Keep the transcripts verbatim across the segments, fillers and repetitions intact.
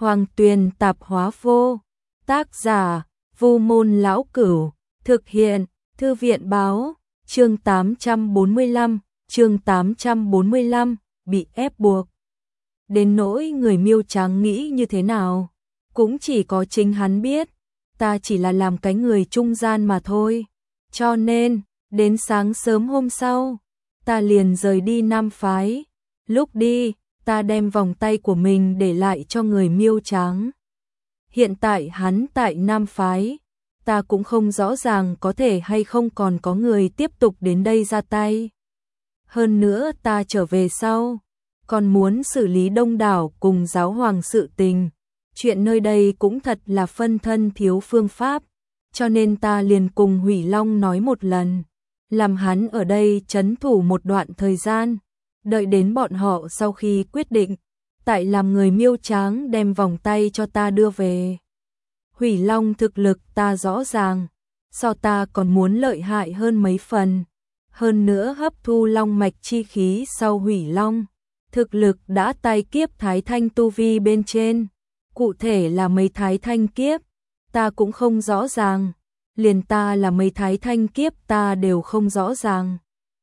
Hoàng Tuyền Tạp Hóa Vô. Tác giả: Vu Môn Lão Cửu. Thực hiện: Thư viện báo. Chương tám trăm bốn mươi lăm, chương tám trăm bốn mươi lăm, bị ép buộc. Đến nỗi người Miêu Trắng nghĩ như thế nào, cũng chỉ có chính hắn biết, ta chỉ là làm cái người trung gian mà thôi. Cho nên, đến sáng sớm hôm sau, ta liền rời đi Nam phái. Lúc đi, ta đem vòng tay của mình để lại cho người Miêu Trắng. Hiện tại hắn tại Nam phái, ta cũng không rõ ràng có thể hay không còn có người tiếp tục đến đây ra tay. Hơn nữa ta trở về sau, còn muốn xử lý đông đảo cùng giáo hoàng sự tình. Chuyện nơi đây cũng thật là phân thân thiếu phương pháp, cho nên ta liền cùng Hủy Long nói một lần, làm hắn ở đây trấn thủ một đoạn thời gian, đợi đến bọn họ sau khi quyết định, tại làm người Miêu Trắng đem vòng tay cho ta đưa về. Hủy Long thực lực ta rõ ràng, so ta còn muốn lợi hại hơn mấy phần. Hơn nữa hấp thu long mạch chi khí sau Hủy Long, thực lực đã tai kiếp thái thanh tu vi bên trên. Cụ thể là mấy thái thanh kiếp, ta cũng không rõ ràng. Liền ta là mấy thái thanh kiếp ta đều không rõ ràng.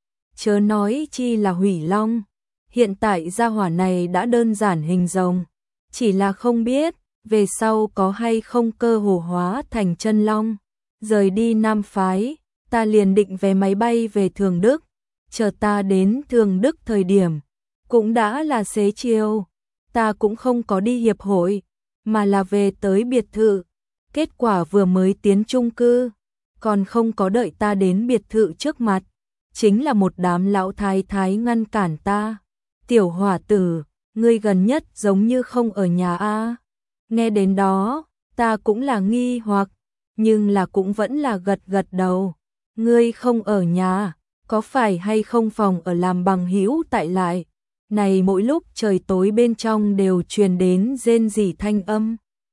Chớ nói chi là Hủy Long. Hiện tại gia hỏa này đã đơn giản hình rồng, chỉ là không biết về sau có hay không cơ hồ hóa thành chân long. Rời đi Nam phái, ta liền định vé máy bay về Thường Đức. Chờ ta đến Thường Đức thời điểm, cũng đã là xế chiều. Ta cũng không có đi hiệp hội, mà là về tới biệt thự. Kết quả vừa mới tiến chung cư, còn không có đợi ta đến biệt thự trước mặt, chính là một đám lão thái thái ngăn cản ta. Tiểu hỏa tử, ngươi gần nhất giống như không ở nhà a. Nghe đến đó, ta cũng là nghi hoặc, nhưng là cũng vẫn là gật gật đầu. Ngươi không ở nhà, có phải hay không phòng ở làm bằng hữu tại lại? Này mỗi lúc trời tối bên trong đều truyền đến rên rỉ thanh âm.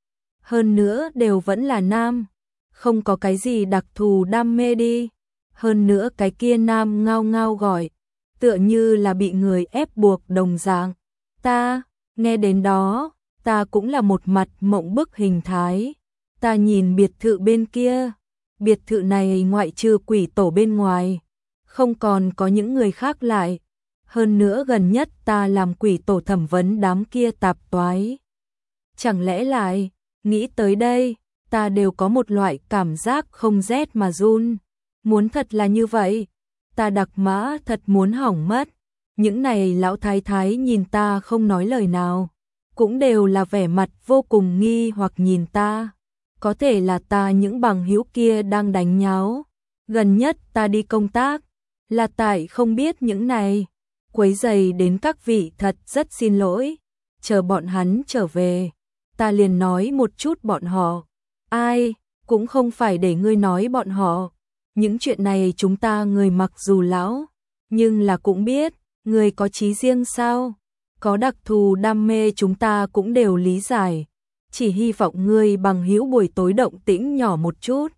Hơn nữa đều vẫn là nam, không có cái gì đặc thù đam mê đi. Hơn nữa cái kia nam ngao ngao gọi, tựa như là bị người ép buộc đồng dạng. Ta, nghe đến đó, ta cũng là một mặt mộng bức hình thái. Ta nhìn biệt thự bên kia, biệt thự này ngoại trừ quỷ tổ bên ngoài, không còn có những người khác lại. Hơn nữa gần nhất ta làm quỷ tổ thẩm vấn đám kia tạp toái. Chẳng lẽ lại, nghĩ tới đây, ta đều có một loại cảm giác không rét mà run. Muốn thật là như vậy, ta đặc mã thật muốn hỏng mất. Những này lão thái thái nhìn ta không nói lời nào, cũng đều là vẻ mặt vô cùng nghi hoặc nhìn ta. Có thể là ta những bằng hữu kia đang đánh nháo. Gần nhất ta đi công tác, là tại không biết những này. Quấy rầy đến các vị thật rất xin lỗi. Chờ bọn hắn trở về, ta liền nói một chút bọn họ. Ai, cũng không phải để ngươi nói bọn họ. Những chuyện này chúng ta người mặc dù lão, nhưng là cũng biết, người có chí riêng sao. Có đặc thù đam mê chúng ta cũng đều lý giải. Chỉ hy vọng ngươi bằng hữu buổi tối động tĩnh nhỏ một chút.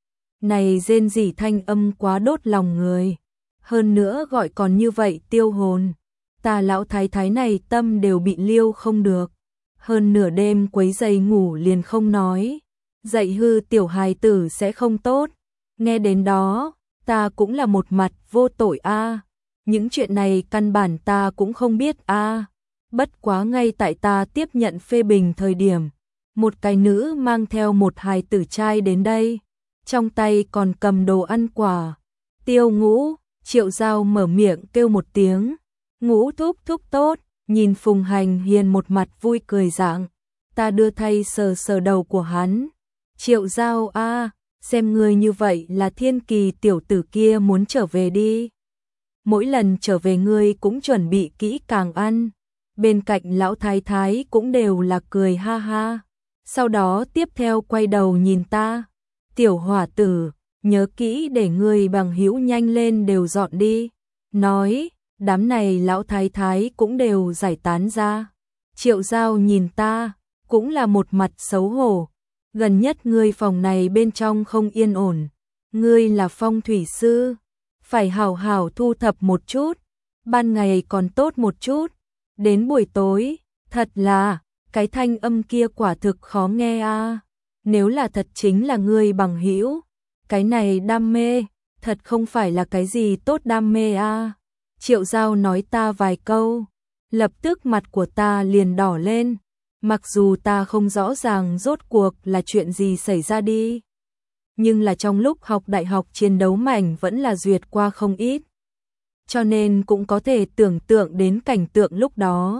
Này rên rỉ thanh âm quá đốt lòng người. Hơn nữa gọi còn như vậy tiêu hồn. Ta lão thái thái này tâm đều bị liêu không được. Hơn nửa đêm quấy giày ngủ liền không nói. Dạy hư tiểu hài tử sẽ không tốt. Nghe đến đó, ta cũng là một mặt vô tội a. Những chuyện này căn bản ta cũng không biết a. Bất quá ngay tại ta tiếp nhận phê bình thời điểm, một cái nữ mang theo một hài tử trai đến đây, trong tay còn cầm đồ ăn quả. Tiêu Ngũ, Triệu Giao mở miệng kêu một tiếng. Ngũ thúc thúc tốt, nhìn Phùng Hành Hiền một mặt vui cười dạng. Ta đưa thay sờ sờ đầu của hắn. Triệu Giao a, xem người như vậy là Thiên Kỳ tiểu tử kia muốn trở về đi. Mỗi lần trở về ngươi cũng chuẩn bị kỹ càng ăn. Bên cạnh lão thái thái cũng đều là cười ha ha. Sau đó tiếp theo quay đầu nhìn ta. Tiểu hỏa tử, nhớ kỹ để ngươi bằng hữu nhanh lên đều dọn đi. Nói, đám này lão thái thái cũng đều giải tán ra. Triệu Giao nhìn ta, cũng là một mặt xấu hổ. Gần nhất ngươi phòng này bên trong không yên ổn. Ngươi là phong thủy sư, phải hảo hảo thu thập một chút. Ban ngày còn tốt một chút, đến buổi tối, thật là cái thanh âm kia quả thực khó nghe a. Nếu là thật chính là ngươi bằng hữu, cái này đam mê, thật không phải là cái gì tốt đam mê a. Triệu Giao nói ta vài câu, lập tức mặt của ta liền đỏ lên, mặc dù ta không rõ ràng rốt cuộc là chuyện gì xảy ra đi. Nhưng là trong lúc học đại học chiến đấu mảnh vẫn là duyệt qua không ít. Cho nên cũng có thể tưởng tượng đến cảnh tượng lúc đó.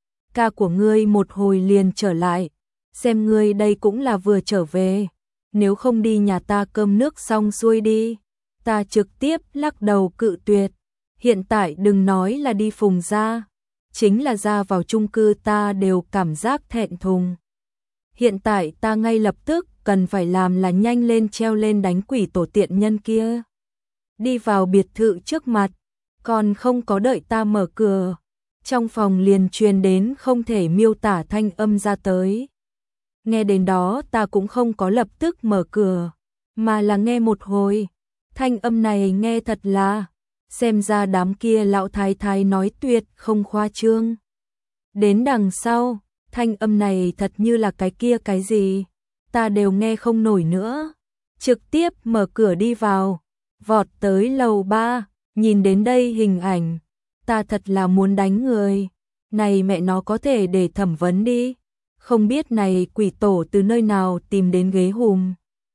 Ca của ngươi một hồi liền trở lại, xem ngươi đây cũng là vừa trở về, nếu không đi nhà ta cơm nước xong xuôi đi. Ta trực tiếp lắc đầu cự tuyệt, hiện tại đừng nói là đi Phùng gia, chính là ra vào chung cư ta đều cảm giác thẹn thùng. Hiện tại ta ngay lập tức cần phải làm là nhanh lên treo lên đánh quỷ tổ tiện nhân kia. Đi vào biệt thự trước mặt, còn không có đợi ta mở cửa, trong phòng liền truyền đến không thể miêu tả thanh âm ra tới. Nghe đến đó ta cũng không có lập tức mở cửa, mà là nghe một hồi. Thanh âm này nghe thật là, xem ra đám kia lão thái thái nói tuyệt không khoa trương. Đến đằng sau, thanh âm này thật như là cái kia cái gì, ta đều nghe không nổi nữa. Trực tiếp mở cửa đi vào, vọt tới lầu ba, nhìn đến đây hình ảnh, ta thật là muốn đánh người. Này mẹ nó có thể để thẩm vấn đi, không biết này quỷ tổ từ nơi nào tìm đến ghế hùm.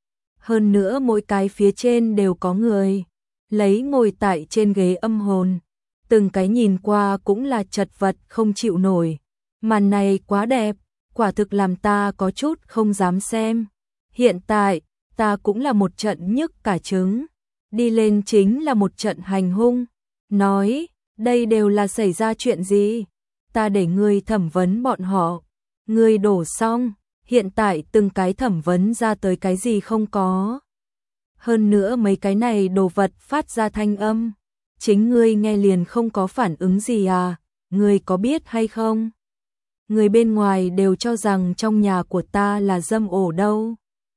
Hơn nữa mỗi cái phía trên đều có người, lấy ngồi tại trên ghế âm hồn, từng cái nhìn qua cũng là chật vật không chịu nổi. Màn này quá đẹp, quả thực làm ta có chút không dám xem. Hiện tại, ta cũng là một trận nhức cả trứng, đi lên chính là một trận hành hung. Nói, đây đều là xảy ra chuyện gì? Ta để ngươi thẩm vấn bọn họ, ngươi đổ xong, hiện tại từng cái thẩm vấn ra tới cái gì không có. Hơn nữa mấy cái này đồ vật phát ra thanh âm, chính ngươi nghe liền không có phản ứng gì à, ngươi có biết hay không? Người bên ngoài đều cho rằng trong nhà của ta là dâm ổ đâu.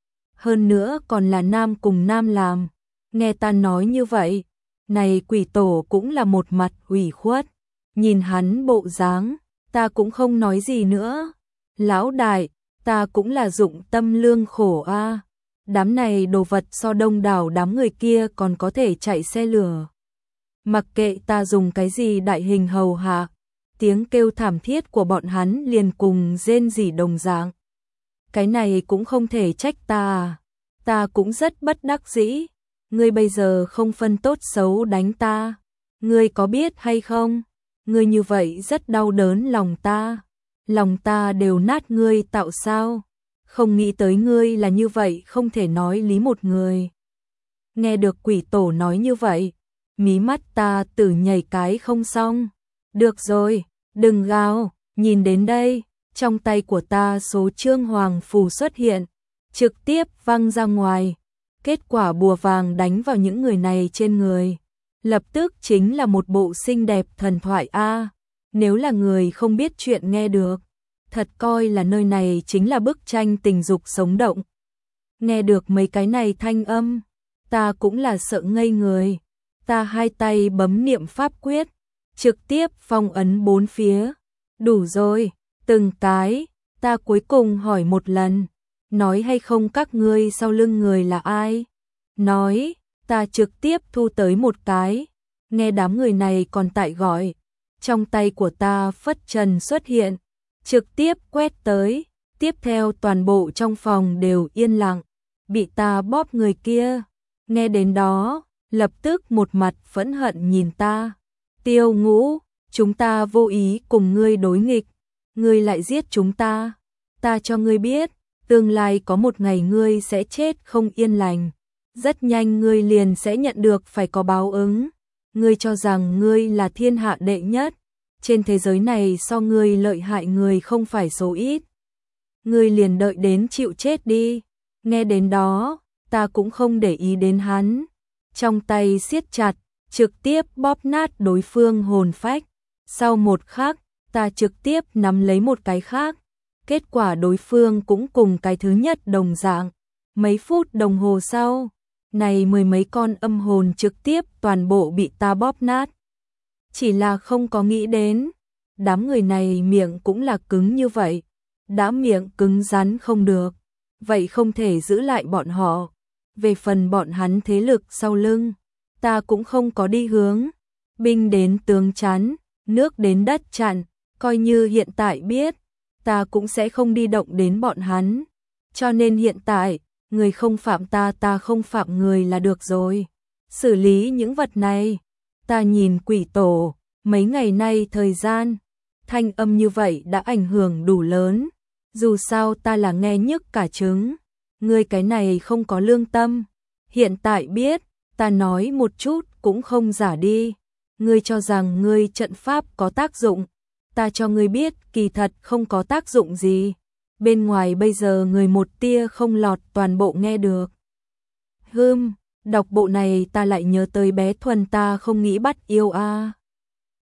Hơn nữa còn là nam cùng nam làm, nghe ta nói như vậy, này quỷ tổ cũng là một mặt ủy khuất, nhìn hắn bộ dáng, ta cũng không nói gì nữa. Lão đại, ta cũng là dụng tâm lương khổ a. À. Đám này đồ vật so đông đảo đám người kia còn có thể chạy xe lửa. Mặc kệ ta dùng cái gì đại hình hầu hạ, tiếng kêu thảm thiết của bọn hắn liền cùng rên rỉ đồng dạng. Cái này cũng không thể trách ta à. Ta cũng rất bất đắc dĩ. Ngươi bây giờ không phân tốt xấu đánh ta. Ngươi có biết hay không? Ngươi như vậy rất đau đớn lòng ta. Lòng ta đều nát ngươi tạo sao? Không nghĩ tới ngươi là như vậy không thể nói lý một người. Nghe được quỷ tổ nói như vậy, mí mắt ta tử nhảy cái không xong. Được rồi, đừng gào, nhìn đến đây, trong tay của ta số trương hoàng phù xuất hiện, trực tiếp văng ra ngoài. Kết quả bùa vàng đánh vào những người này trên người, lập tức chính là một bộ xinh đẹp thần thoại a. Nếu là người không biết chuyện nghe được, thật coi là nơi này chính là bức tranh tình dục sống động. Nghe được mấy cái này thanh âm, ta cũng là sợ ngây người. Ta hai tay bấm niệm pháp quyết, trực tiếp phong ấn bốn phía. Đủ rồi, từng cái, ta cuối cùng hỏi một lần, nói hay không các ngươi sau lưng người là ai? Nói, ta trực tiếp thu tới một cái, nghe đám người này còn tại gọi. Trong tay của ta phất trần xuất hiện, trực tiếp quét tới, tiếp theo toàn bộ trong phòng đều yên lặng, bị ta bóp người kia. Nghe đến đó, lập tức một mặt phẫn hận nhìn ta. Tiêu Ngũ, chúng ta vô ý cùng ngươi đối nghịch, ngươi lại giết chúng ta. Ta cho ngươi biết, tương lai có một ngày ngươi sẽ chết không yên lành. Rất nhanh ngươi liền sẽ nhận được phải có báo ứng. Ngươi cho rằng ngươi là thiên hạ đệ nhất. Trên thế giới này so ngươi lợi hại người không phải số ít. Ngươi liền đợi đến chịu chết đi. Nghe đến đó, ta cũng không để ý đến hắn. Trong tay siết chặt, trực tiếp bóp nát đối phương hồn phách. Sau một khắc, ta trực tiếp nắm lấy một cái khác. Kết quả đối phương cũng cùng cái thứ nhất đồng dạng. Mấy phút đồng hồ sau, này mười mấy con âm hồn trực tiếp toàn bộ bị ta bóp nát. Chỉ là không có nghĩ đến, đám người này miệng cũng là cứng như vậy. đã miệng cứng rắn không được, vậy không thể giữ lại bọn họ. Về phần bọn hắn thế lực sau lưng, ta cũng không có đi hướng. Binh đến tướng chắn, nước đến đất chặn, coi như hiện tại biết, ta cũng sẽ không đi động đến bọn hắn. Cho nên hiện tại, người không phạm ta ta không phạm người là được rồi. Xử lý những vật này, ta nhìn quỷ tổ, mấy ngày nay thời gian, thanh âm như vậy đã ảnh hưởng đủ lớn. Dù sao ta là nghe nhức cả trứng, ngươi cái này không có lương tâm. Hiện tại biết, ta nói một chút cũng không giả đi. Ngươi cho rằng ngươi trận pháp có tác dụng, ta cho ngươi biết kỳ thật không có tác dụng gì. Bên ngoài bây giờ người một tia không lọt toàn bộ nghe được. Hừm, đọc bộ này ta lại nhớ tới bé Thuần ta không nghĩ bắt yêu a. À.